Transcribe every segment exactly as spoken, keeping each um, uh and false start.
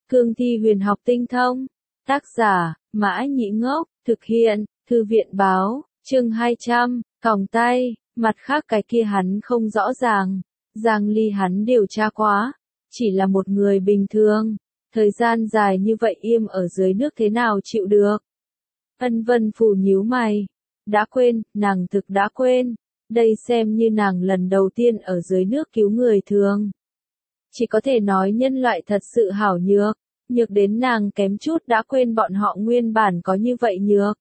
Cương thi huyền học tinh thông. Tác giả, Mã Nhĩ Ngốc, thực hiện, Thư viện Báo, chương hai trăm, còng tay, mặt khác cái kia hắn không rõ ràng. Giang Ly hắn điều tra quá, chỉ là một người bình thường, thời gian dài như vậy im ở dưới nước thế nào chịu được. Ân Vân Phù nhíu mày, đã quên, nàng thực đã quên, đây xem như nàng lần đầu tiên ở dưới nước cứu người thường. Chỉ có thể nói nhân loại thật sự hảo nhược, nhược đến nàng kém chút đã quên bọn họ nguyên bản có như vậy nhược.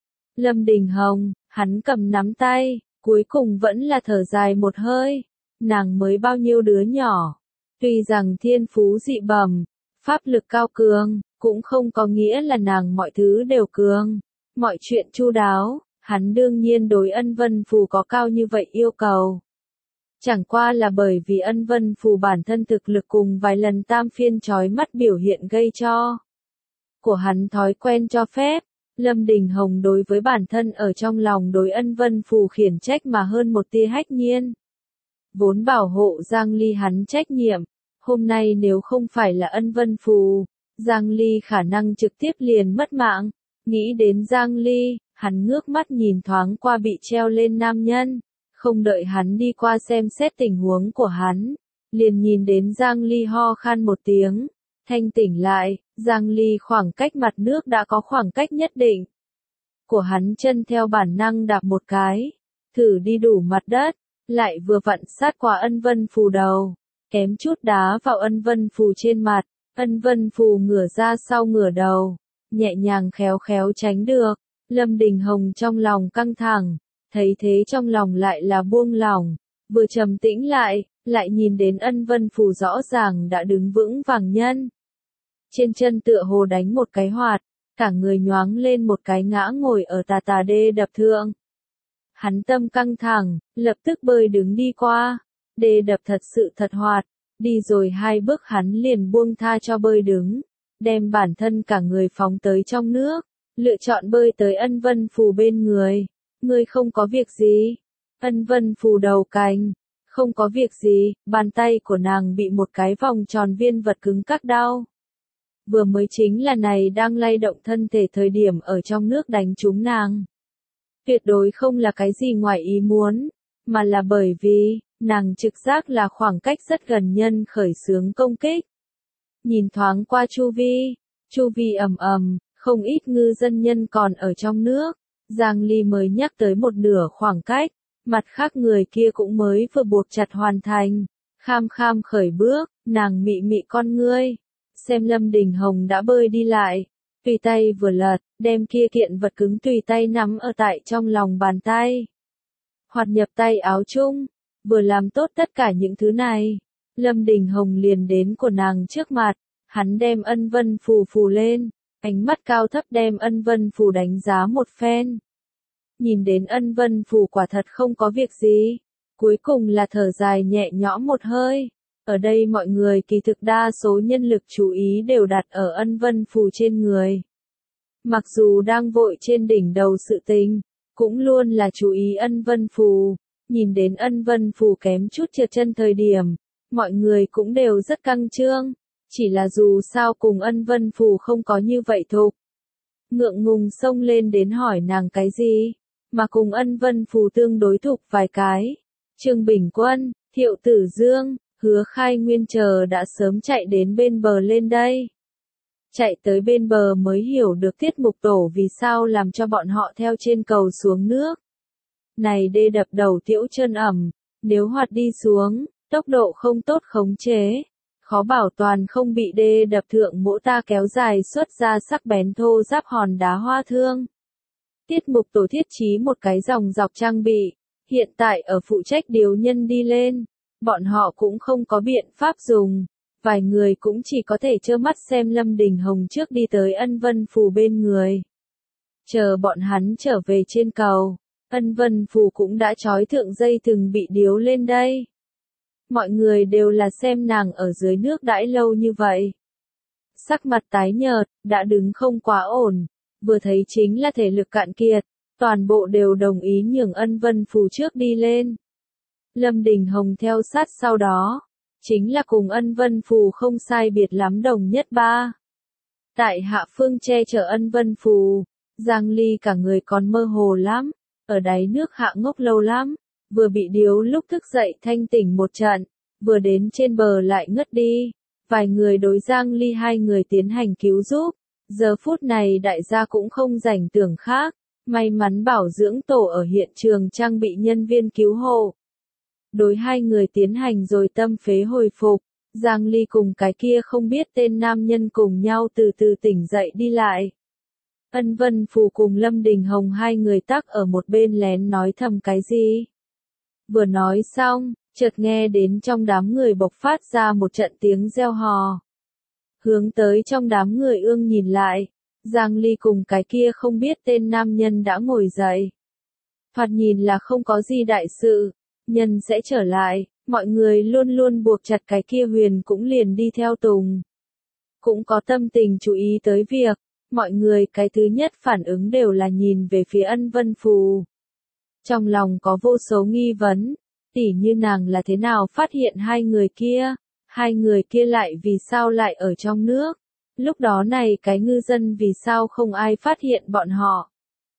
Lâm Đình Hồng, hắn cầm nắm tay, cuối cùng vẫn là thở dài một hơi, nàng mới bao nhiêu đứa nhỏ, tuy rằng thiên phú dị bẩm, pháp lực cao cường, cũng không có nghĩa là nàng mọi thứ đều cường, mọi chuyện chu đáo, hắn đương nhiên đối Ân Vân Phù có cao như vậy yêu cầu. Chẳng qua là bởi vì Ân Vân Phù bản thân thực lực cùng vài lần tam phiên chói mắt biểu hiện gây cho của hắn thói quen cho phép, Lâm Đình Hồng đối với bản thân ở trong lòng đối Ân Vân Phù khiển trách mà hơn một tia hách nhiên. Vốn bảo hộ Giang Ly hắn trách nhiệm, hôm nay nếu không phải là Ân Vân Phù, Giang Ly khả năng trực tiếp liền mất mạng. Nghĩ đến Giang Ly, hắn ngước mắt nhìn thoáng qua bị treo lên nam nhân, không đợi hắn đi qua xem xét tình huống của hắn, liền nhìn đến Giang Ly ho khan một tiếng, thanh tỉnh lại, Giang Ly khoảng cách mặt nước đã có khoảng cách nhất định. Của hắn chân theo bản năng đạp một cái, thử đi đủ mặt đất, lại vừa vặn sát qua Ân Vân Phù đầu, kém chút đá vào Ân Vân Phù trên mặt, Ân Vân Phù ngửa ra sau ngửa đầu, nhẹ nhàng khéo khéo tránh được. Lâm Đình Hồng trong lòng căng thẳng, thấy thế trong lòng lại là buông lỏng, vừa trầm tĩnh lại, lại nhìn đến Ân Vân Phù rõ ràng đã đứng vững vàng nhân. Trên chân tựa hồ đánh một cái hoạt, cả người nhoáng lên một cái ngã ngồi ở tà tà đê đập thượng. Hắn tâm căng thẳng, lập tức bơi đứng đi qua, đê đập thật sự thật hoạt, đi rồi hai bước hắn liền buông tha cho bơi đứng, đem bản thân cả người phóng tới trong nước. Lựa chọn bơi tới Ân Vân Phù bên người. Ngươi không có việc gì. Ân Vân Phù đầu cành. Không có việc gì, bàn tay của nàng bị một cái vòng tròn viên vật cứng cắc đau. Vừa mới chính là này đang lay động thân thể thời điểm ở trong nước đánh trúng nàng. Tuyệt đối không là cái gì ngoài ý muốn, mà là bởi vì, nàng trực giác là khoảng cách rất gần nhân khởi xướng công kích. Nhìn thoáng qua chu vi, chu vi ầm ầm. Không ít ngư dân nhân còn ở trong nước, Giang Ly mới nhắc tới một nửa khoảng cách, mặt khác người kia cũng mới vừa buộc chặt hoàn thành, kham kham khởi bước, nàng mị mị con ngươi, xem Lâm Đình Hồng đã bơi đi lại, tùy tay vừa lật, đem kia kiện vật cứng tùy tay nắm ở tại trong lòng bàn tay, hoạt nhập tay áo chung, vừa làm tốt tất cả những thứ này, Lâm Đình Hồng liền đến của nàng trước mặt, hắn đem Ân Vân Phù phù lên. Ánh mắt cao thấp đem Ân Vân Phù đánh giá một phen. Nhìn đến Ân Vân Phù quả thật không có việc gì. Cuối cùng là thở dài nhẹ nhõm một hơi. Ở đây mọi người kỳ thực đa số nhân lực chú ý đều đặt ở Ân Vân Phù trên người. Mặc dù đang vội trên đỉnh đầu sự tình, cũng luôn là chú ý Ân Vân Phù. Nhìn đến Ân Vân Phù kém chút trượt chân thời điểm, mọi người cũng đều rất căng trương. Chỉ là dù sao cùng Ân Vân Phù không có như vậy thục. Ngượng ngùng xông lên đến hỏi nàng cái gì, mà cùng Ân Vân Phù tương đối thục vài cái. Trương Bình Quân, Thiệu Tử Dương, Hứa Khai Nguyên chờ đã sớm chạy đến bên bờ lên đây. Chạy tới bên bờ mới hiểu được tiết mục tổ vì sao làm cho bọn họ theo trên cầu xuống nước. Này đê đập đầu tiễu chân ẩm, nếu hoạt đi xuống, tốc độ không tốt khống chế. Khó bảo toàn không bị đê đập thượng mỗ ta kéo dài xuất ra sắc bén thô giáp hòn đá hoa thương. Tiết mục tổ thiết trí một cái dòng dọc trang bị, hiện tại ở phụ trách điều nhân đi lên, bọn họ cũng không có biện pháp dùng, vài người cũng chỉ có thể trơ mắt xem Lâm Đình Hồng trước đi tới Ân Vân Phù bên người. Chờ bọn hắn trở về trên cầu, Ân Vân Phù cũng đã trói thượng dây thừng bị điếu lên đây. Mọi người đều là xem nàng ở dưới nước đãi lâu như vậy. Sắc mặt tái nhợt, đã đứng không quá ổn, vừa thấy chính là thể lực cạn kiệt, toàn bộ đều đồng ý nhường Ân Vân Phù trước đi lên. Lâm Đình Hồng theo sát sau đó, chính là cùng Ân Vân Phù không sai biệt lắm đồng nhất ba. Tại hạ phương che chở ân vân phù, Giang Ly cả người còn mơ hồ lắm, ở đáy nước hạ ngốc lâu lắm, vừa bị điếu lúc thức dậy thanh tỉnh một trận, vừa đến trên bờ lại ngất đi. Vài người đối Giang Ly hai người tiến hành cứu giúp, giờ phút này đại gia cũng không rảnh tưởng khác, may mắn bảo dưỡng tổ ở hiện trường trang bị nhân viên cứu hộ. Đối hai người tiến hành rồi tâm phế hồi phục, Giang Ly cùng cái kia không biết tên nam nhân cùng nhau từ từ tỉnh dậy đi lại. Ân Vân Phù cùng Lâm Đình Hồng hai người tắc ở một bên lén nói thầm cái gì. Vừa nói xong, chợt nghe đến trong đám người bộc phát ra một trận tiếng reo hò. Hướng tới trong đám người ương nhìn lại, Giang Ly cùng cái kia không biết tên nam nhân đã ngồi dậy. Thoạt nhìn là không có gì đại sự, nhân sẽ trở lại, mọi người luôn luôn buộc chặt cái kia huyền cũng liền đi theo tùng. Cũng có tâm tình chú ý tới việc, mọi người cái thứ nhất phản ứng đều là nhìn về phía Ân Vân Phù. Trong lòng có vô số nghi vấn, tỉ như nàng là thế nào phát hiện hai người kia, hai người kia lại vì sao lại ở trong nước, lúc đó này cái ngư dân vì sao không ai phát hiện bọn họ.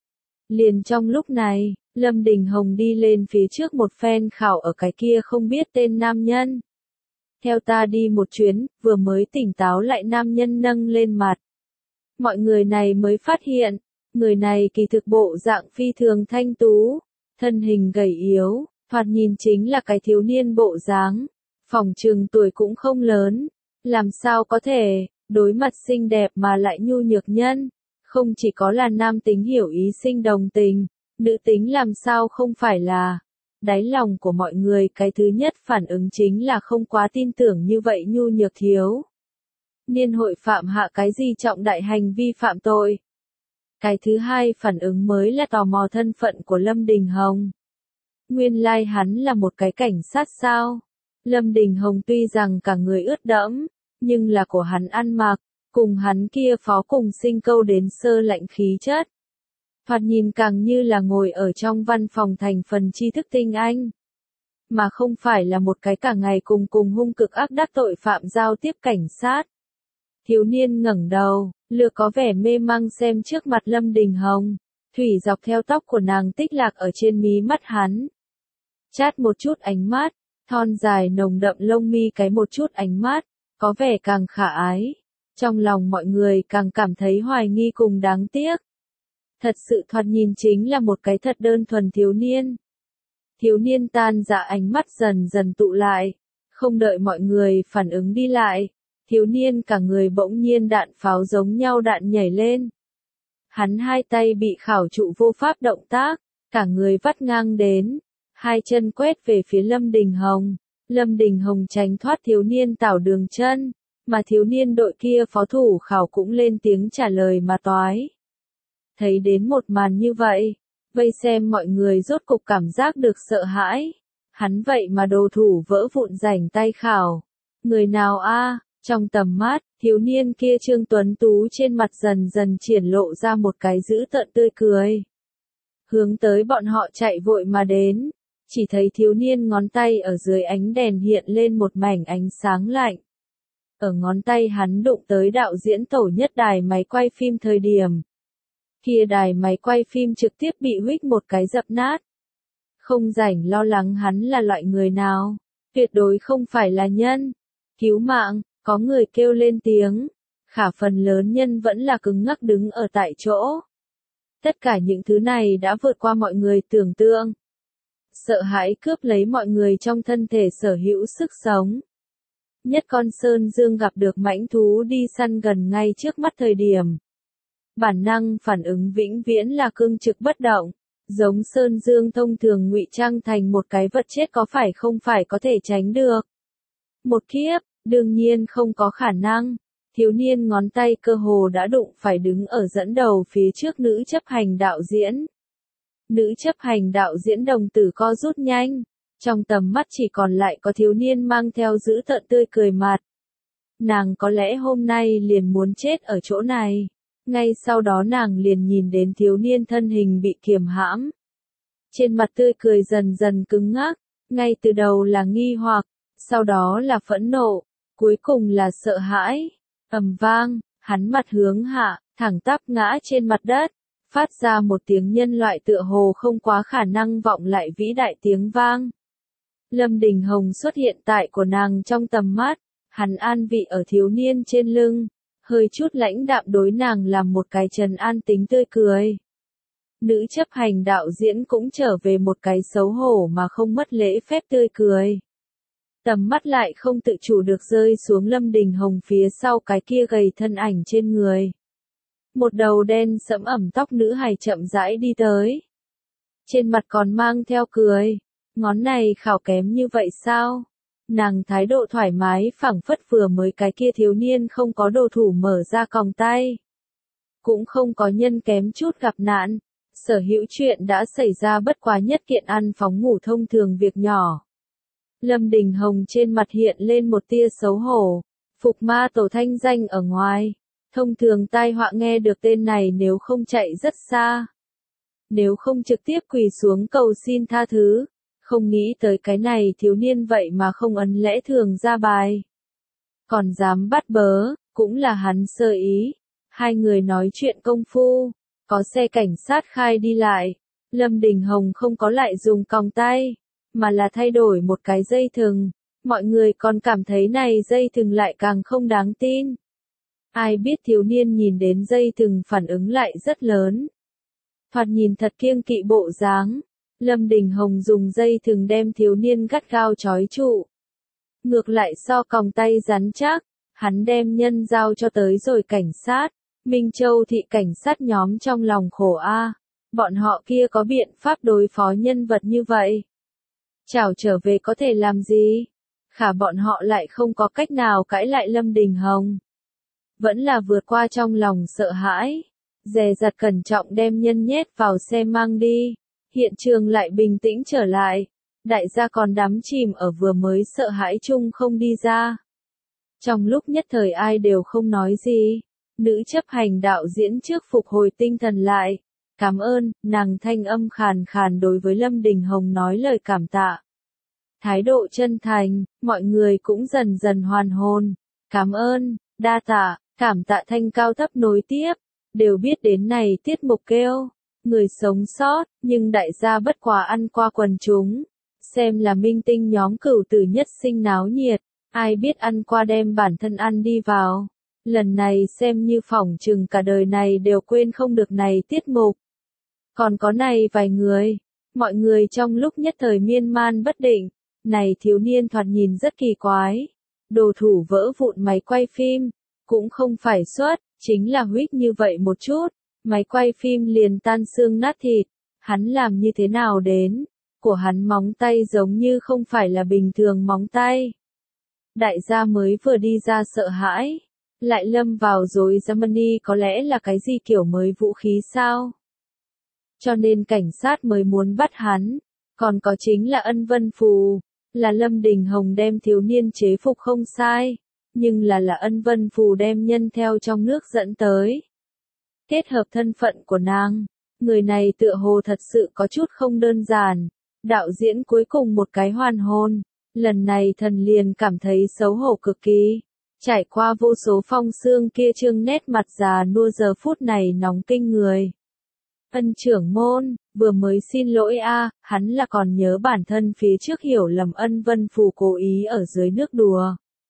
Liền trong lúc này, Lâm Đình Hồng đi lên phía trước một phen khảo ở cái kia không biết tên nam nhân. Theo ta đi một chuyến, vừa mới tỉnh táo lại nam nhân nâng lên mặt. Mọi người này mới phát hiện, người này kỳ thực bộ dạng phi thường thanh tú, thân hình gầy yếu, thoạt nhìn chính là cái thiếu niên bộ dáng, phỏng chừng tuổi cũng không lớn, làm sao có thể, đối mặt xinh đẹp mà lại nhu nhược nhân, không chỉ có là nam tính hiểu ý sinh đồng tình, nữ tính làm sao không phải là. Đáy lòng của mọi người cái thứ nhất phản ứng chính là không quá tin tưởng như vậy nhu nhược thiếu niên hội phạm hạ cái gì trọng đại hành vi phạm tội. Cái thứ hai phản ứng mới là tò mò thân phận của Lâm Đình Hồng. Nguyên lai like hắn là một cái cảnh sát sao? Lâm Đình Hồng tuy rằng cả người ướt đẫm, nhưng là của hắn ăn mặc, cùng hắn kia phó cùng sinh câu đến sơ lạnh khí chất. Thoạt nhìn càng như là ngồi ở trong văn phòng thành phần tri thức tinh anh. Mà không phải là một cái cả ngày cùng cùng hung cực ác đắc tội phạm giao tiếp cảnh sát. Thiếu niên ngẩng đầu, lừa có vẻ mê mang xem trước mặt Lâm Đình Hồng, thủy dọc theo tóc của nàng tích lạc ở trên mí mắt hắn. Chát một chút ánh mắt, thon dài nồng đậm lông mi cái một chút ánh mắt, có vẻ càng khả ái. Trong lòng mọi người càng cảm thấy hoài nghi cùng đáng tiếc. Thật sự thoạt nhìn chính là một cái thật đơn thuần thiếu niên. Thiếu niên tan dạ ánh mắt dần dần tụ lại, không đợi mọi người phản ứng đi lại. Thiếu niên cả người bỗng nhiên đạn pháo giống nhau đạn nhảy lên. Hắn hai tay bị khảo trụ vô pháp động tác, cả người vắt ngang đến, hai chân quét về phía Lâm Đình Hồng. Lâm Đình Hồng tránh thoát thiếu niên tảo đường chân, mà thiếu niên đội kia phó thủ khảo cũng lên tiếng trả lời mà toái. Thấy đến một màn như vậy, vây xem mọi người rốt cục cảm giác được sợ hãi. Hắn vậy mà đồ thủ vỡ vụn rảnh tay khảo. Người nào a? Trong tầm mắt, thiếu niên kia Trương Tuấn Tú trên mặt dần dần triển lộ ra một cái dữ tợn tươi cười. Hướng tới bọn họ chạy vội mà đến, chỉ thấy thiếu niên ngón tay ở dưới ánh đèn hiện lên một mảnh ánh sáng lạnh. Ở ngón tay hắn đụng tới đạo diễn tổ nhất đài máy quay phim thời điểm. Kia đài máy quay phim trực tiếp bị huých một cái dập nát. Không rảnh lo lắng hắn là loại người nào, tuyệt đối không phải là nhân. Cứu mạng. Có người kêu lên tiếng, khả phần lớn nhân vẫn là cứng ngắc đứng ở tại chỗ. Tất cả những thứ này đã vượt qua mọi người tưởng tượng. Sợ hãi cướp lấy mọi người trong thân thể sở hữu sức sống. Nhất con Sơn Dương gặp được mãnh thú đi săn gần ngay trước mắt thời điểm. Bản năng phản ứng vĩnh viễn là cương trực bất động, giống Sơn Dương thông thường ngụy trang thành một cái vật chết có phải không phải có thể tránh được. Một kiếp. Đương nhiên không có khả năng, thiếu niên ngón tay cơ hồ đã đụng phải đứng ở dẫn đầu phía trước nữ chấp hành đạo diễn. Nữ chấp hành đạo diễn đồng tử co rút nhanh, trong tầm mắt chỉ còn lại có thiếu niên mang theo dữ tợn tươi cười mặt. Nàng có lẽ hôm nay liền muốn chết ở chỗ này, ngay sau đó nàng liền nhìn đến thiếu niên thân hình bị kiềm hãm. Trên mặt tươi cười dần dần cứng ngắc, ngay từ đầu là nghi hoặc, sau đó là phẫn nộ. Cuối cùng là sợ hãi, ầm vang, hắn mặt hướng hạ, thẳng tắp ngã trên mặt đất, phát ra một tiếng nhân loại tựa hồ không quá khả năng vọng lại vĩ đại tiếng vang. Lâm Đình Hồng xuất hiện tại của nàng trong tầm mắt, hắn an vị ở thiếu niên trên lưng, hơi chút lãnh đạm đối nàng làm một cái trần an tính tươi cười. Nữ chấp hành đạo diễn cũng trở về một cái xấu hổ mà không mất lễ phép tươi cười. Tầm mắt lại không tự chủ được rơi xuống Lâm Đình Hồng phía sau cái kia gầy thân ảnh trên người. Một đầu đen sẫm ẩm tóc nữ hài chậm rãi đi tới. Trên mặt còn mang theo cười. Ngón này khảo kém như vậy sao? Nàng thái độ thoải mái phảng phất vừa mới cái kia thiếu niên không có đồ thủ mở ra còng tay. Cũng không có nhân kém chút gặp nạn. Sở hữu chuyện đã xảy ra bất quá nhất kiện ăn phóng ngủ thông thường việc nhỏ. Lâm Đình Hồng trên mặt hiện lên một tia xấu hổ. Phục ma tổ thanh danh ở ngoài. Thông thường tai họa nghe được tên này nếu không chạy rất xa. Nếu không trực tiếp quỳ xuống cầu xin tha thứ. Không nghĩ tới cái này thiếu niên vậy mà không ấn lẽ thường ra bài. Còn dám bắt bớ, cũng là hắn sơ ý. Hai người nói chuyện công phu. Có xe cảnh sát khai đi lại. Lâm Đình Hồng không có lại dùng còng tay. Mà là thay đổi một cái dây thừng. Mọi người còn cảm thấy này dây thừng lại càng không đáng tin. Ai biết thiếu niên nhìn đến dây thừng phản ứng lại rất lớn. Thoạt nhìn thật kiêng kỵ bộ dáng. Lâm Đình Hồng dùng dây thừng đem thiếu niên gắt gao trói trụ. Ngược lại so còng tay rắn chắc, hắn đem nhân giao cho tới rồi cảnh sát. Minh Châu thị cảnh sát nhóm trong lòng khổ a, bọn họ kia có biện pháp đối phó nhân vật như vậy. Chào trở về có thể làm gì? Khả bọn họ lại không có cách nào cãi lại Lâm Đình Hồng. Vẫn là vượt qua trong lòng sợ hãi. Dè dặt cẩn trọng đem nhân nhét vào xe mang đi. Hiện trường lại bình tĩnh trở lại. Đại gia còn đắm chìm ở vừa mới sợ hãi chung không đi ra. Trong lúc nhất thời ai đều không nói gì. Nữ chấp hành đạo diễn trước phục hồi tinh thần lại. Cảm ơn, nàng thanh âm khàn khàn đối với Lâm Đình Hồng nói lời cảm tạ. Thái độ chân thành, mọi người cũng dần dần hoàn hồn. Cảm ơn, đa tạ, cảm tạ thanh cao thấp nối tiếp. Đều biết đến này tiết mục kêu. Người sống sót, nhưng đại gia bất quá ăn qua quần chúng. Xem là minh tinh nhóm cửu tử nhất sinh náo nhiệt. Ai biết ăn qua đem bản thân ăn đi vào. Lần này xem như phỏng chừng cả đời này đều quên không được này tiết mục. Còn có này vài người. Mọi người trong lúc nhất thời miên man bất định. Này thiếu niên thoạt nhìn rất kỳ quái. Đồ thủ vỡ vụn máy quay phim. Cũng không phải xuất, chính là huýt như vậy một chút. Máy quay phim liền tan xương nát thịt. Hắn làm như thế nào đến? Của hắn móng tay giống như không phải là bình thường móng tay. Đại gia mới vừa đi ra sợ hãi. Lại lâm vào rồi Germany có lẽ là cái gì kiểu mới vũ khí sao? Cho nên cảnh sát mới muốn bắt hắn. Còn có chính là ân vân phù. Là Lâm Đình Hồng đem thiếu niên chế phục không sai. Nhưng là là ân vân phù đem nhân theo trong nước dẫn tới. Kết hợp thân phận của nàng. Người này tựa hồ thật sự có chút không đơn giản. Đạo diễn cuối cùng một cái hoàn hồn. Lần này thần liền cảm thấy xấu hổ cực kỳ. Trải qua vô số phong xương kia trương nét mặt già nua giờ phút này nóng kinh người. Ân trưởng môn, vừa mới xin lỗi a, hắn là còn nhớ bản thân phía trước hiểu lầm ân vân phù cố ý ở dưới nước đùa.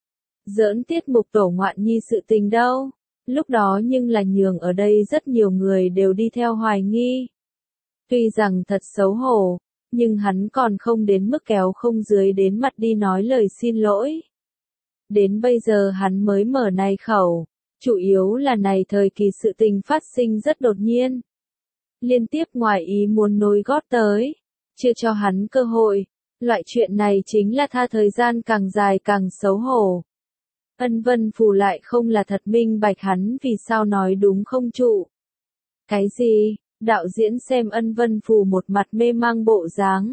Giỡn tiết mục tổ ngoạn nhi sự tình đâu. Lúc đó nhưng là nhường ở đây rất nhiều người đều đi theo hoài nghi. Tuy rằng thật xấu hổ, nhưng hắn còn không đến mức kéo không dưới đến mặt đi nói lời xin lỗi. Đến bây giờ hắn mới mở này khẩu, chủ yếu là này thời kỳ sự tình phát sinh rất đột nhiên. Liên tiếp ngoài ý muốn nối gót tới, chưa cho hắn cơ hội, loại chuyện này chính là tha thời gian càng dài càng xấu hổ. Ân vân phù lại không là thật minh bạch hắn vì sao nói đúng không trụ. Cái gì? Đạo diễn xem ân vân phù một mặt mê mang bộ dáng.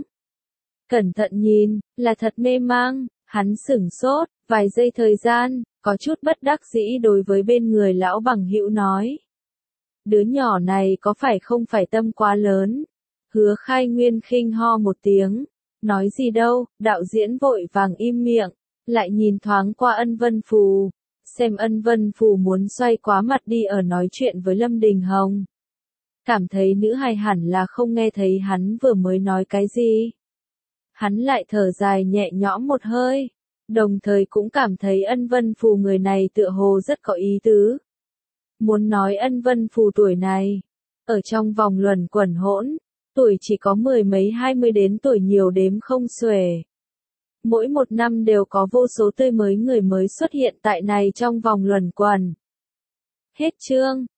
Cẩn thận nhìn, là thật mê mang, hắn sửng sốt, vài giây thời gian, có chút bất đắc dĩ đối với bên người lão bằng hữu nói. Đứa nhỏ này có phải không phải tâm quá lớn? Hứa Khai Nguyên khinh ho một tiếng, nói gì đâu, đạo diễn vội vàng im miệng, lại nhìn thoáng qua ân vân phù, xem Ân Vân Phù muốn xoay quá mặt đi ở nói chuyện với Lâm Đình Hồng. Cảm thấy nữ hài hẳn là không nghe thấy hắn vừa mới nói cái gì. Hắn lại thở dài nhẹ nhõm một hơi, đồng thời cũng cảm thấy Ân Vân Phù người này tựa hồ rất có ý tứ. Muốn nói Ân Vân Phù tuổi này, ở trong vòng luẩn quẩn hỗn, tuổi chỉ có mười mấy hai mươi đến tuổi nhiều đếm không xuể. Mỗi một năm đều có vô số tươi mới người mới xuất hiện tại này trong vòng luẩn quẩn. Hết chương.